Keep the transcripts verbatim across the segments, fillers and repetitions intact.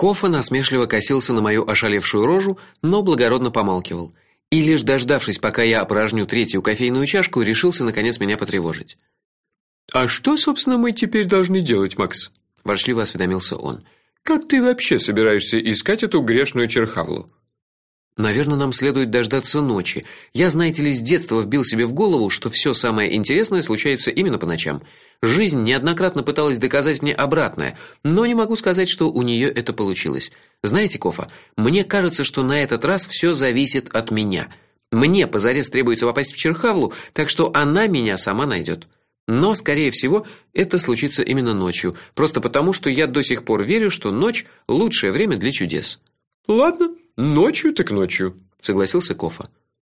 Кофа насмешливо косился на мою ошалевшую рожу, но благородно помалкивал. И лишь дождавшись, пока я опорожню третью кофейную чашку, решился наконец меня потревожить. А что, собственно, мы теперь должны делать, Макс? Ворчливо осведомился он. Как ты вообще собираешься искать эту грешную черхавлу? Наверное, нам следует дождаться ночи. Я, знаете ли, с детства вбил себе в голову, что все самое интересное случается именно по ночам. Жизнь неоднократно пыталась доказать мне обратное, но не могу сказать, что у нее это получилось. Знаете, Кофа, мне кажется, что на этот раз все зависит от меня. Мне позарез требуется попасть в черхавлу, так что она меня сама найдет. Но, скорее всего, это случится именно ночью, просто потому, что я до сих пор верю, что ночь лучшее время для чудес. Ладно, ночью так ночью, согласился Кофа.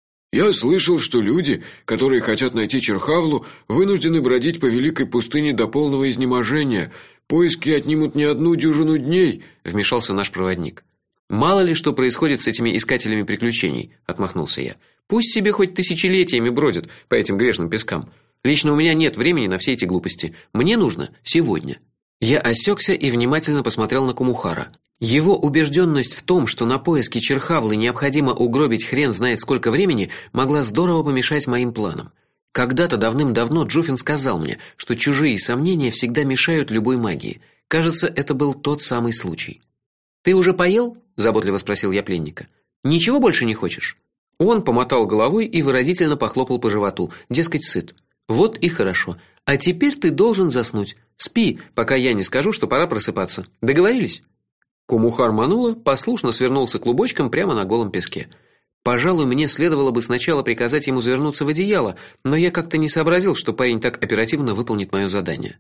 Я слышал, что люди, которые хотят найти черхавлу, вынуждены бродить по великой пустыне до полного изнеможения. Поиски отнимут не одну дюжину дней, вмешался наш проводник. Мало ли что происходит с этими искателями приключений, отмахнулся я. Пусть себе хоть тысячелетиями бродят по этим грешным пескам. Лично у меня нет времени на все эти глупости. Мне нужно сегодня. Я осекся и внимательно посмотрел на Кумухара. Его убежденность в том, что на поиски черхавлы необходимо угробить хрен знает сколько времени, могла здорово помешать моим планам. Когда-то давным-давно Джуфин сказал мне, что чужие сомнения всегда мешают любой магии. Кажется, это был тот самый случай. Ты уже поел? Заботливо спросил я пленника. Ничего больше не хочешь? Он помотал головой и выразительно похлопал по животу, дескать, сыт. Вот и хорошо. А теперь ты должен заснуть. Спи, пока я не скажу, что пора просыпаться. Договорились? Кумухар манула, послушно свернулся клубочком прямо на голом песке. Пожалуй, мне следовало бы сначала приказать ему завернуться в одеяло, но я как-то не сообразил, что парень так оперативно выполнит моё задание.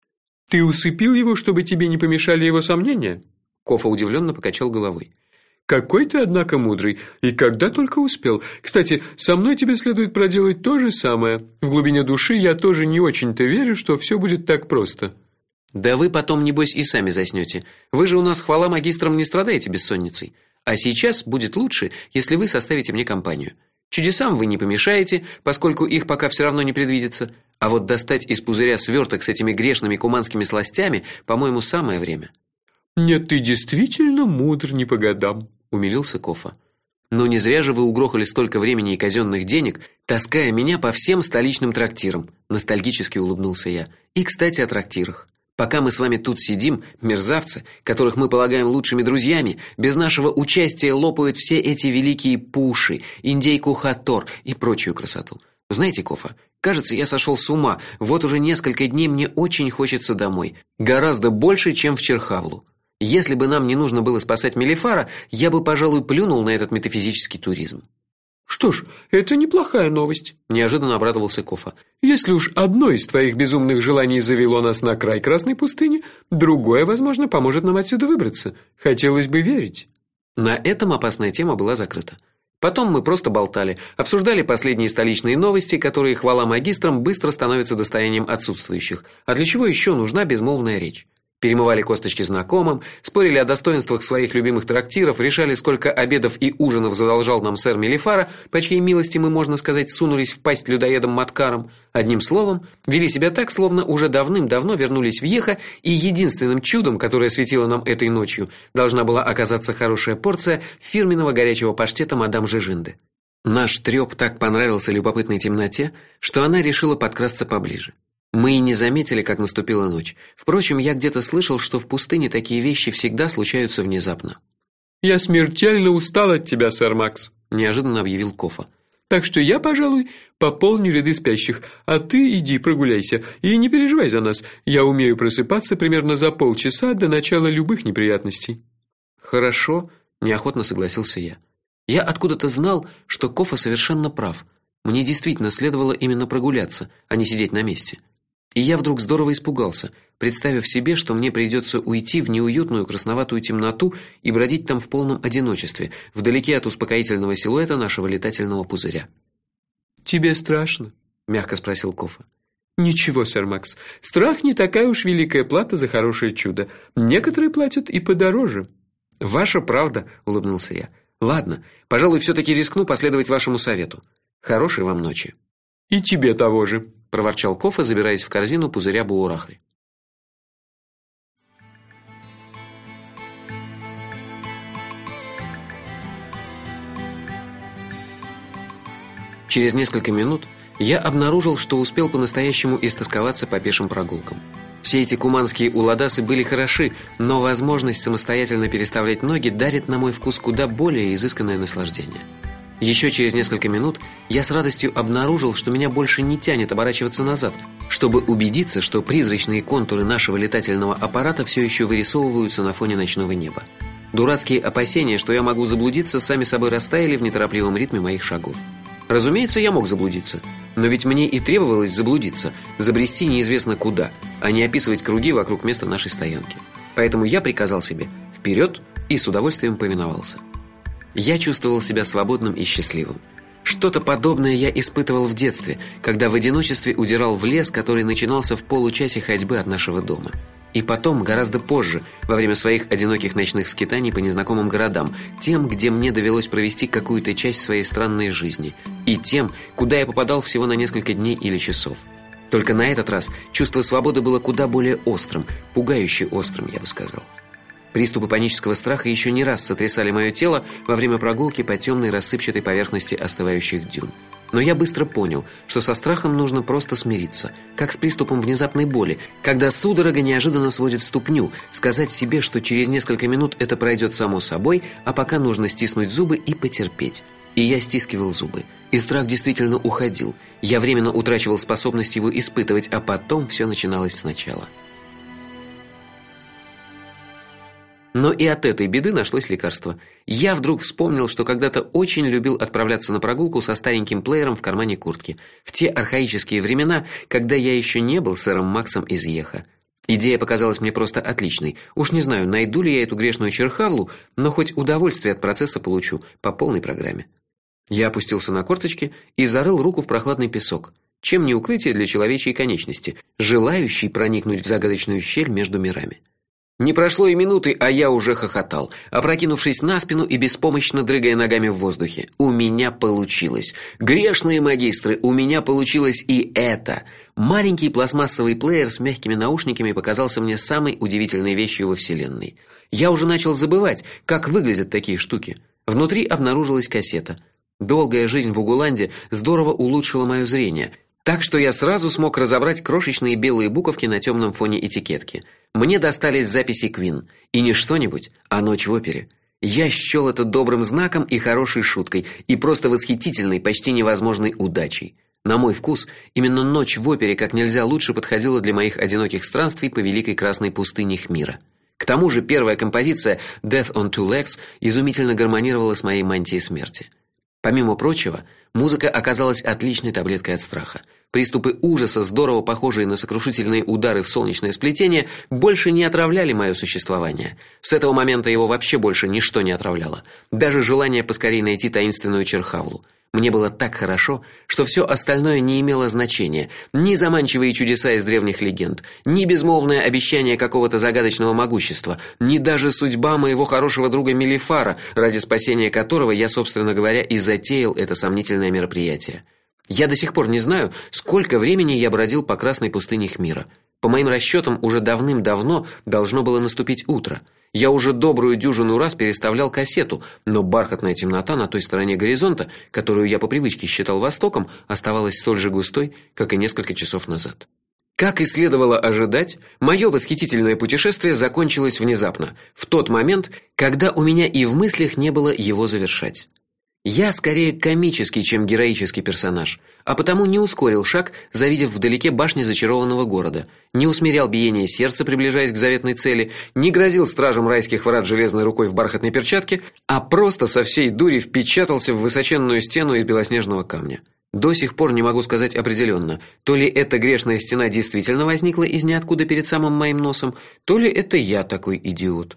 Ты усыпил его, чтобы тебе не помешали его сомнения? Кофа удивленно покачал головой. Какой ты, однако, мудрый, и когда только успел. Кстати, со мной тебе следует проделать то же самое. В глубине души я тоже не очень-то верю, что все будет так просто. Да вы потом небось и сами заснёте. Вы же у нас, хвала магистрам, не страдаете бессонницей. А сейчас будет лучше, если вы составите мне компанию. Чудесам вы не помешаете, поскольку их пока все равно не предвидится, а вот достать из пузыря свёрток с этими грешными куманскими сластями, по-моему, самое время. Нет, ты действительно мудр не по годам, умилился Кофа. Но не зря же вы угрохали столько времени и казённых денег, таская меня по всем столичным трактирам, ностальгически улыбнулся я. И, кстати, о трактирах. Пока мы с вами тут сидим, мерзавцы, которых мы полагаем лучшими друзьями, без нашего участия лопают все эти великие пуши, индейку хатор и прочую красоту. Знаете, Кофа, кажется, я сошёл с ума. Вот уже несколько дней мне очень хочется домой, гораздо больше, чем в Черхавлу. Если бы нам не нужно было спасать Мелифара, я бы, пожалуй, плюнул на этот метафизический туризм. Что ж, это неплохая новость, неожиданно обрадовался Кофа. Если уж одно из твоих безумных желаний завело нас на край Красной пустыни, другое, возможно, поможет нам отсюда выбраться. Хотелось бы верить. На этом опасная тема была закрыта. Потом мы просто болтали, обсуждали последние столичные новости, которые, хвала магистрам, быстро становятся достоянием отсутствующих. А для чего еще нужна безмолвная речь? Перемывали косточки знакомым, спорили о достоинствах своих любимых трактиров, решали, сколько обедов и ужинов задолжал нам сэр Мелифара, по чьей милости мы, можно сказать, сунулись в пасть людоедам-маткарам. Одним словом, вели себя так, словно уже давным-давно вернулись в Йеха, и единственным чудом, которое светило нам этой ночью, должна была оказаться хорошая порция фирменного горячего паштета мадам Жижинды. Наш трёп так понравился любопытной темноте, что она решила подкрасться поближе. Мы и не заметили, как наступила ночь. Впрочем, я где-то слышал, что в пустыне такие вещи всегда случаются внезапно. Я смертельно устал от тебя, сэр Макс, неожиданно объявил Кофа. Так что я, пожалуй, пополню ряды спящих, а ты иди прогуляйся и не переживай за нас. Я умею просыпаться примерно за полчаса до начала любых неприятностей. Хорошо, неохотно согласился я. Я откуда-то знал, что Кофа совершенно прав. Мне действительно следовало именно прогуляться, а не сидеть на месте. И я вдруг здорово испугался, представив себе, что мне придется уйти в неуютную красноватую темноту и бродить там в полном одиночестве, вдалеке от успокоительного силуэта нашего летательного пузыря. Тебе страшно? Мягко спросил Кофа. Ничего, сэр Макс. Страх не такая уж великая плата за хорошее чудо. Некоторые платят и подороже. Ваша правда, улыбнулся я. Ладно, пожалуй, все таки рискну последовать вашему совету. Хорошей вам ночи. И тебе того же, проворчал Кофа, забираясь в корзину пузыря Буурахри. Через несколько минут я обнаружил, что успел по-настоящему истосковаться по пешим прогулкам. Все эти куманские уладасы были хороши, но возможность самостоятельно переставлять ноги дарит на мой вкус куда более изысканное наслаждение. Еще через несколько минут я с радостью обнаружил, что меня больше не тянет оборачиваться назад, чтобы убедиться, что призрачные контуры нашего летательного аппарата все еще вырисовываются на фоне ночного неба. Дурацкие опасения, что я могу заблудиться, сами собой растаяли в неторопливом ритме моих шагов. Разумеется, я мог заблудиться, но ведь мне и требовалось заблудиться, забрести неизвестно куда, а не описывать круги вокруг места нашей стоянки. Поэтому я приказал себе вперед и с удовольствием повиновался. Я чувствовал себя свободным и счастливым. Что-то подобное я испытывал в детстве, когда в одиночестве удирал в лес, который начинался в получасе ходьбы от нашего дома. И потом, гораздо позже, во время своих одиноких ночных скитаний по незнакомым городам, тем, где мне довелось провести какую-то часть своей странной жизни, и тем, куда я попадал всего на несколько дней или часов. Только на этот раз чувство свободы было куда более острым, пугающе острым, я бы сказал. Приступы панического страха еще не раз сотрясали мое тело во время прогулки по темной рассыпчатой поверхности остывающих дюн. Но я быстро понял, что со страхом нужно просто смириться, как с приступом внезапной боли, когда судорога неожиданно сводит ступню, сказать себе, что через несколько минут это пройдет само собой, а пока нужно стиснуть зубы и потерпеть. И я стискивал зубы. И страх действительно уходил. Я временно утрачивал способность его испытывать, а потом все начиналось сначала. Но и от этой беды нашлось лекарство. Я вдруг вспомнил, что когда-то очень любил отправляться на прогулку со стареньким плеером в кармане куртки, в те архаические времена, когда я еще не был сэром Максом из Йеха. Идея показалась мне просто отличной. Уж не знаю, найду ли я эту грешную черхавлу, но хоть удовольствие от процесса получу по полной программе. Я опустился на корточки и зарыл руку в прохладный песок. Чем не укрытие для человечьей конечности, желающей проникнуть в загадочную щель между мирами. Не прошло и минуты, а я уже хохотал, опрокинувшись на спину и беспомощно дрыгая ногами в воздухе. У меня получилось. Грешные магистры, у меня получилось и это. Маленький пластмассовый плеер с мягкими наушниками показался мне самой удивительной вещью во вселенной. Я уже начал забывать, как выглядят такие штуки. Внутри обнаружилась кассета. Долгая жизнь в Угуланде здорово улучшила мое зрение, так что я сразу смог разобрать крошечные белые буковки на темном фоне этикетки. Мне достались записи Queen, и не что-нибудь, а «Ночь в опере». Я счёл это добрым знаком и хорошей шуткой, и просто восхитительной, почти невозможной удачей. На мой вкус, именно «Ночь в опере» как нельзя лучше подходила для моих одиноких странствий по великой красной пустыне Хмира. К тому же первая композиция «Death on Two Legs» изумительно гармонировала с моей мантией смерти. Помимо прочего, музыка оказалась отличной таблеткой от страха. Приступы ужаса, здорово похожие на сокрушительные удары в солнечное сплетение, больше не отравляли мое существование. С этого момента его вообще больше ничто не отравляло, даже желание поскорее найти таинственную черхавлу. Мне было так хорошо, что все остальное не имело значения. Ни заманчивые чудеса из древних легенд, ни безмолвное обещание какого-то загадочного могущества, ни даже судьба моего хорошего друга Мелифара, ради спасения которого я, собственно говоря, и затеял это сомнительное мероприятие. Я до сих пор не знаю, сколько времени я бродил по красной пустыне Хмира. По моим расчетам, уже давным-давно должно было наступить утро. Я уже добрую дюжину раз переставлял кассету, но бархатная темнота на той стороне горизонта, которую я по привычке считал востоком, оставалась столь же густой, как и несколько часов назад. Как и следовало ожидать, мое восхитительное путешествие закончилось внезапно, в тот момент, когда у меня и в мыслях не было его завершать. Я скорее комический, чем героический персонаж, а потому не ускорил шаг, завидев вдалеке башни зачарованного города, не усмирял биение сердца, приближаясь к заветной цели, не грозил стражам райских врат железной рукой в бархатной перчатке, а просто со всей дури впечатался в высоченную стену из белоснежного камня. До сих пор не могу сказать определенно, то ли эта грешная стена действительно возникла из ниоткуда перед самым моим носом, то ли это я такой идиот.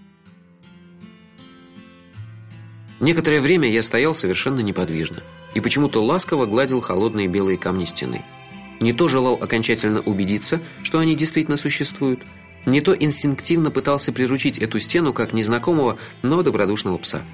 Некоторое время я стоял совершенно неподвижно и почему-то ласково гладил холодные белые камни стены. Не то желал окончательно убедиться, что они действительно существуют, не то инстинктивно пытался приручить эту стену как незнакомого, но добродушного пса.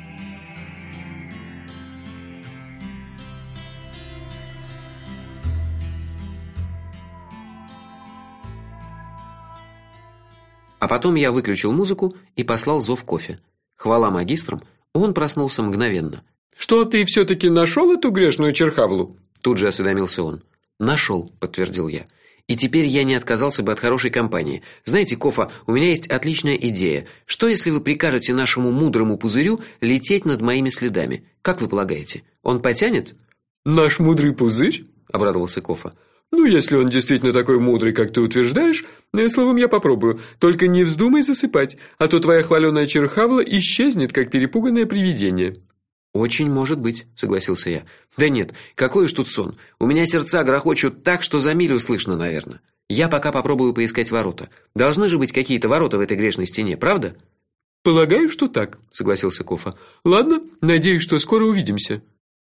А потом я выключил музыку и послал зов кофе. Хвала магистрам, он проснулся мгновенно. Что ты все таки нашел эту грешную черхавлу? Тут же осведомился он. Нашел, подтвердил я. И теперь я не отказался бы от хорошей компании. Знаете, Кофа, у меня есть отличная идея. Что если вы прикажете нашему мудрому пузырю лететь над моими следами? Как вы полагаете? Он потянет? Наш мудрый пузырь? Обрадовался Кофа. Ну, если он действительно такой мудрый, как ты утверждаешь, словом, я попробую. Только не вздумай засыпать, а то твоя хваленая черхавла исчезнет, как перепуганное привидение. Очень может быть, согласился я. Да нет, какой уж тут сон. У меня сердца грохочут так, что за милю слышно, наверное. Я пока попробую поискать ворота. Должны же быть какие-то ворота в этой грешной стене, правда? Полагаю, что так, согласился Кофа. Ладно, надеюсь, что скоро увидимся.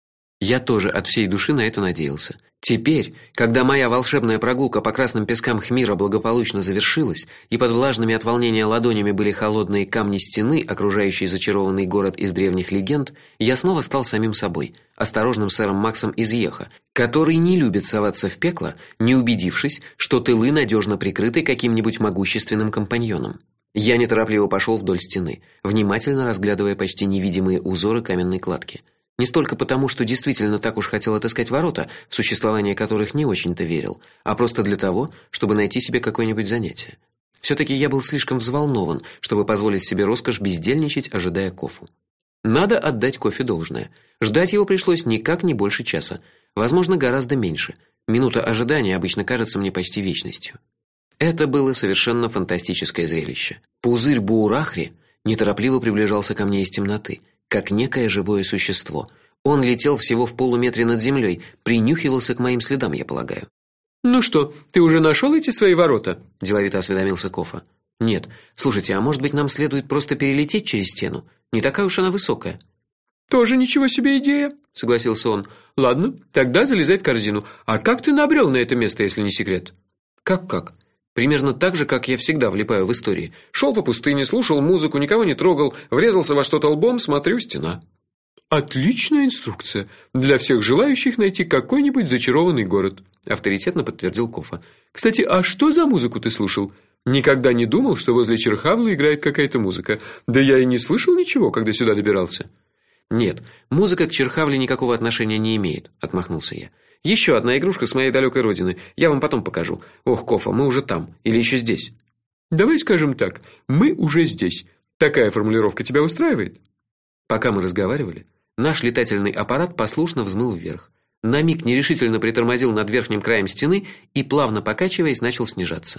Я тоже от всей души на это надеялся. Теперь, когда моя волшебная прогулка по красным пескам Хмира благополучно завершилась, и под влажными от волнения ладонями были холодные камни стены, окружающие зачарованный город из древних легенд, я снова стал самим собой, осторожным сэром Максом из Йеха, который не любит соваться в пекло, не убедившись, что тылы надежно прикрыты каким-нибудь могущественным компаньоном. Я неторопливо пошел вдоль стены, внимательно разглядывая почти невидимые узоры каменной кладки. Не столько потому, что действительно так уж хотел отыскать ворота, в существование которых не очень-то верил, а просто для того, чтобы найти себе какое-нибудь занятие. все таки я был слишком взволнован, чтобы позволить себе роскошь бездельничать, ожидая Кофу. Надо отдать Кофе должное. Ждать его пришлось никак не больше часа, возможно, гораздо меньше. Минута ожидания обычно кажется мне почти вечностью. Это было совершенно фантастическое зрелище. Пузырь Буурахри неторопливо приближался ко мне из темноты, как некое живое существо. Он летел всего в полуметре над землей, принюхивался к моим следам, я полагаю. Ну что, ты уже нашел эти свои ворота? Деловито осведомился Кофа. Нет. Слушайте, а может быть, нам следует просто перелететь через стену? Не такая уж она высокая. Тоже ничего себе идея, согласился он. Ладно, тогда залезай в корзину. А как ты набрел на это место, если не секрет? Как-как? Примерно так же, как я всегда влипаю в истории. Шел по пустыне, слушал музыку, никого не трогал, врезался во что-то лбом, смотрю, стена. Отличная инструкция для всех желающих найти какой-нибудь зачарованный город, авторитетно подтвердил Кофа. Кстати, а что за музыку ты слушал? Никогда не думал, что возле Черхавлы играет какая-то музыка. Да я и не слышал ничего, когда сюда добирался. Нет, музыка к Черхавле никакого отношения не имеет, отмахнулся я. Еще одна игрушка с моей далекой родины. Я вам потом покажу. Ох, Кофа, мы уже там или еще здесь? Давай скажем так: мы уже здесь. Такая формулировка тебя устраивает? Пока мы разговаривали, наш летательный аппарат послушно взмыл вверх. На миг нерешительно притормозил над верхним краем стены и, плавно покачиваясь, начал снижаться.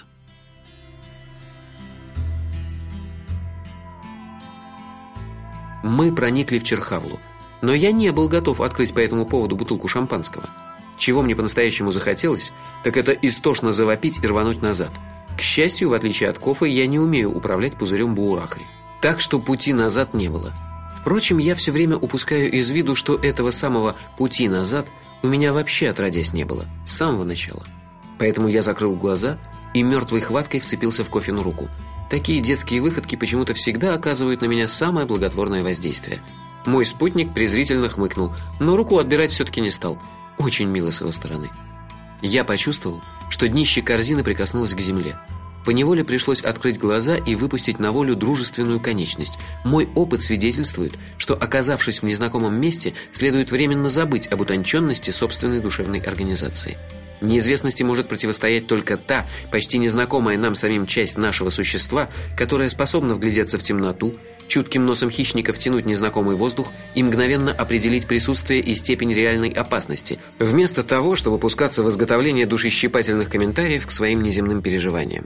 Мы проникли в Черхавлу, но я не был готов открыть по этому поводу бутылку шампанского. Чего мне по-настоящему захотелось, так это истошно завопить и рвануть назад. К счастью, в отличие от Кофы, я не умею управлять пузырем Буурахри, так что пути назад не было. Впрочем, я все время упускаю из виду, что этого самого пути назад у меня вообще отродясь не было, с самого начала. Поэтому я закрыл глаза и мертвой хваткой вцепился в Кофину руку. Такие детские выходки почему-то всегда оказывают на меня самое благотворное воздействие. Мой спутник презрительно хмыкнул, но руку отбирать все-таки не стал. Очень мило с его стороны. Я почувствовал, что днище корзины прикоснулось к земле. Поневоле пришлось открыть глаза и выпустить на волю дружественную конечность. Мой опыт свидетельствует, что, оказавшись в незнакомом месте, следует временно забыть об утонченности собственной душевной организации. Неизвестности может противостоять только та, почти незнакомая нам самим часть нашего существа, которая способна вглядеться в темноту, чутким носом хищника втянуть незнакомый воздух и мгновенно определить присутствие и степень реальной опасности, вместо того, чтобы пускаться в изготовление душещипательных комментариев к своим неземным переживаниям.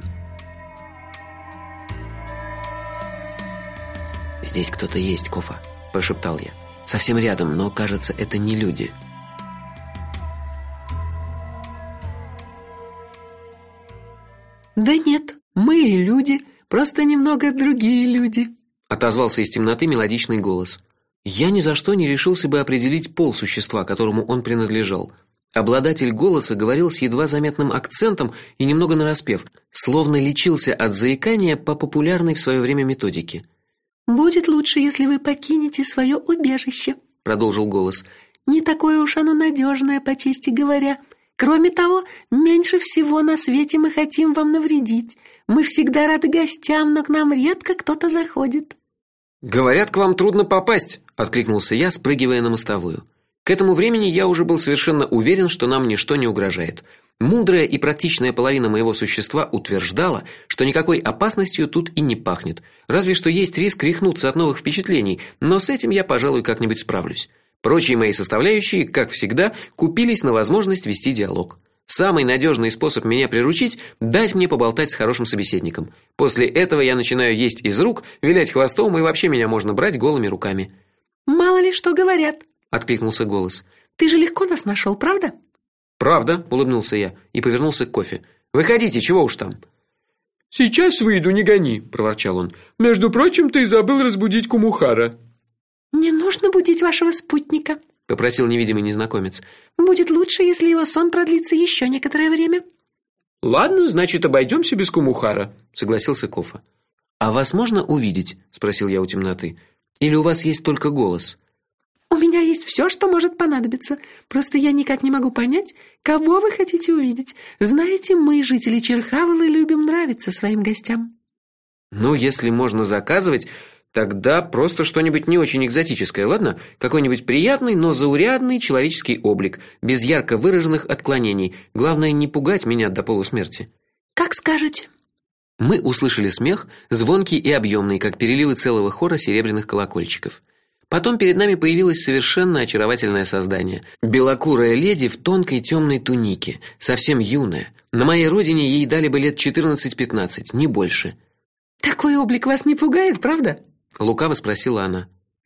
«Здесь кто-то есть, Кофа», – прошептал я. «Совсем рядом, но, кажется, это не люди». «Да нет, мы и люди, просто немного другие люди», — отозвался из темноты мелодичный голос. Я ни за что не решился бы определить пол существа, которому он принадлежал. Обладатель голоса говорил с едва заметным акцентом и немного нараспев, словно лечился от заикания по популярной в свое время методике. «Будет лучше, если вы покинете свое убежище», — продолжил голос. «Не такое уж оно надежное, по чести говоря. Кроме того, меньше всего на свете мы хотим вам навредить. Мы всегда рады гостям, но к нам редко кто-то заходит». «Говорят, к вам трудно попасть», — откликнулся я, спрыгивая на мостовую. К этому времени я уже был совершенно уверен, что нам ничто не угрожает. Мудрая и практичная половина моего существа утверждала, что никакой опасностью тут и не пахнет. Разве что есть риск рехнуться от новых впечатлений, но с этим я, пожалуй, как-нибудь справлюсь. Прочие мои составляющие, как всегда, купились на возможность вести диалог. Самый надежный способ меня приручить дать мне поболтать с хорошим собеседником. После этого я начинаю есть из рук, вилять хвостом, и вообще меня можно брать голыми руками. Мало ли что говорят, откликнулся голос. Ты же легко нас нашел, правда? Правда, улыбнулся я и повернулся к кофе. Выходите, чего уж там. Сейчас выйду, не гони, проворчал он. Между прочим, ты забыл разбудить Кумухара. Не нужно будить вашего спутника, попросил невидимый незнакомец. Будет лучше, если его сон продлится еще некоторое время. Ладно, значит, обойдемся без Кумухара, согласился Кофа. А вас можно увидеть, спросил я у темноты. Или у вас есть только голос? У меня есть все, что может понадобиться. Просто я никак не могу понять, кого вы хотите увидеть. Знаете, мы, жители Черхавлы, любим нравиться своим гостям. Ну, если можно заказывать, тогда просто что-нибудь не очень экзотическое, ладно? Какой-нибудь приятный, но заурядный человеческий облик, без ярко выраженных отклонений. Главное, не пугать меня до полусмерти. Как скажете. Мы услышали смех, звонкий и объемный, как переливы целого хора серебряных колокольчиков. Потом перед нами появилось совершенно очаровательное создание. Белокурая леди в тонкой темной тунике, совсем юная. На моей родине ей дали бы лет четырнадцать-пятнадцать, не больше. Такой облик вас не пугает, правда? Лукаво спросила она.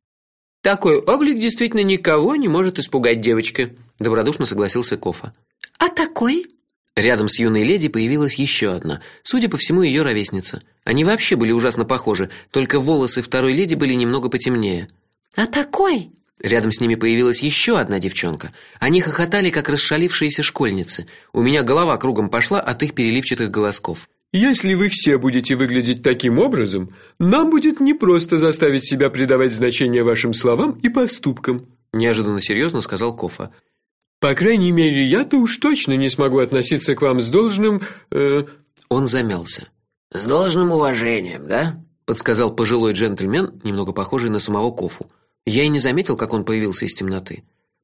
Такой облик действительно никого не может испугать, девочка, добродушно согласился Кофа. А такой? Рядом с юной леди появилась еще одна, судя по всему, ее ровесница. Они вообще были ужасно похожи, только волосы второй леди были немного потемнее. А такой? Рядом с ними появилась еще одна девчонка. Они хохотали, как расшалившиеся школьницы. У меня голова кругом пошла от их переливчатых голосков. Если вы все будете выглядеть таким образом, нам будет непросто заставить себя придавать значение вашим словам и поступкам, неожиданно серьезно сказал Кофа. По крайней мере, я-то уж точно не смогу относиться к вам с должным, э... Он замялся. С должным уважением, да? Подсказал пожилой джентльмен, немного похожий на самого Кофу. Я и не заметил, как он появился из темноты.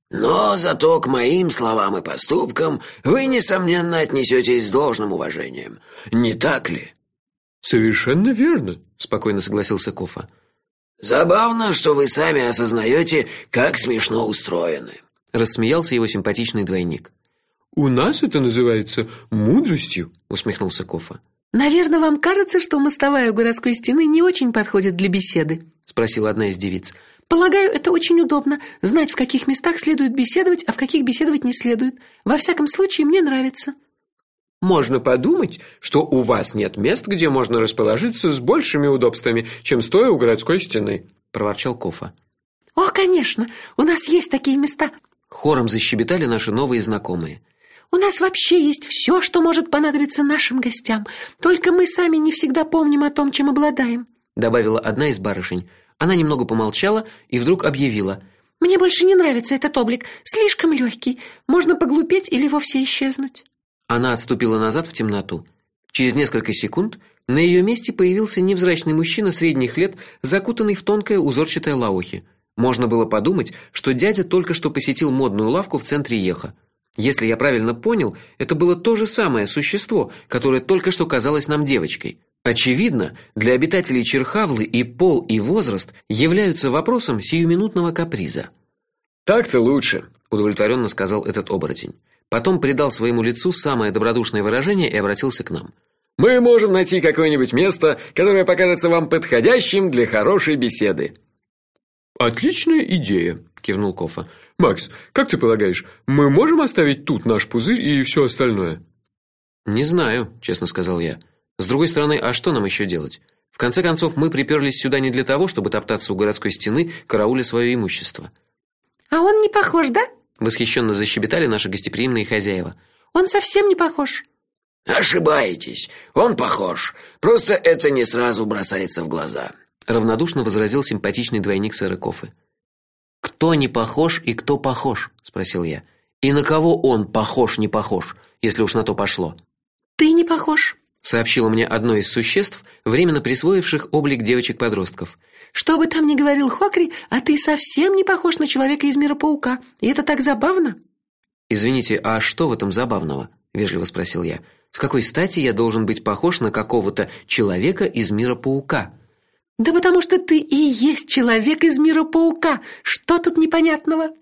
Но зато к моим словам и поступкам вы несомненно отнесетесь с должным уважением. Не так ли? Совершенно верно, спокойно согласился Кофа. Забавно, что вы сами осознаете, как смешно устроены, рассмеялся его симпатичный двойник. У нас это называется мудростью, усмехнулся Кофа. Наверное, вам кажется, что мостовая у городской стены не очень подходит для беседы, спросила одна из девиц. Полагаю, это очень удобно знать, в каких местах следует беседовать, а в каких беседовать не следует. Во всяком случае, мне нравится. Можно подумать, что у вас нет мест, где можно расположиться с большими удобствами, чем стоя у городской стены, проворчал Кофа. О, конечно, у нас есть такие места. Хором защебетали наши новые знакомые. У нас вообще есть все, что может понадобиться нашим гостям. Только мы сами не всегда помним о том, чем обладаем, добавила одна из барышень. Она немного помолчала и вдруг объявила: мне больше не нравится этот облик, слишком легкий. Можно поглупеть или вовсе исчезнуть. Она отступила назад в темноту. Через несколько секунд на ее месте появился невзрачный мужчина средних лет, закутанный в тонкое узорчатое лаохи. Можно было подумать, что дядя только что посетил модную лавку в центре Еха. Если я правильно понял, это было то же самое существо, которое только что казалось нам девочкой. Очевидно, для обитателей Черхавлы и пол, и возраст являются вопросом сиюминутного каприза. Так-то лучше, удовлетворенно сказал этот оборотень. Потом придал своему лицу самое добродушное выражение и обратился к нам. Мы можем найти какое-нибудь место, которое покажется вам подходящим для хорошей беседы. Отличная идея, кивнул Кофа. Макс, как ты полагаешь, мы можем оставить тут наш пузырь и все остальное? Не знаю, честно сказал я. С другой стороны, а что нам еще делать? В конце концов, мы приперлись сюда не для того, чтобы топтаться у городской стены, карауля свое имущество. А он не похож, да? Восхищенно защебетали наши гостеприимные хозяева. Он совсем не похож. Ошибаетесь. Он похож. Просто это не сразу бросается в глаза, равнодушно возразил симпатичный двойник сэра Кофы. Кто не похож и кто похож, спросил я. И на кого он похож, не похож, если уж на то пошло? Ты не похож, сообщило мне одно из существ, временно присвоивших облик девочек-подростков. Что бы там ни говорил Хокри, а ты совсем не похож на человека из мира паука. И это так забавно. Извините, а что в этом забавного? Вежливо спросил я. С какой стати я должен быть похож на какого-то человека из мира паука? Да потому что ты и есть человек из мира паука. Что тут непонятного?